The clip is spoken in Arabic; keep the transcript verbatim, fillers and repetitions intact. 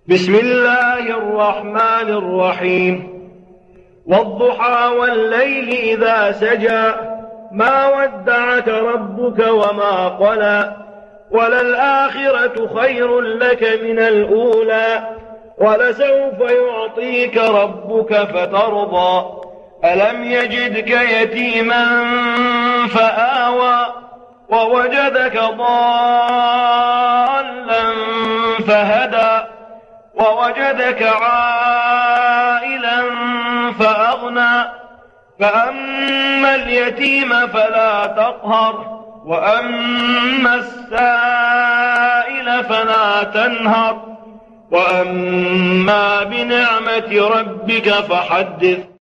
بسم الله الرحمن الرحيم والضحى والليل إذا سجى ما ودعك ربك وما قلى وللآخرة خير لك من الأولى ولسوف يعطيك ربك فترضى ألم يجدك يتيما فآوى ووجدك ضالا فهدى ووجدك عائلا فأغنى فأما اليتيم فلا تقهر وأما السائل فلا تنهر وأما بنعمة ربك فحدث.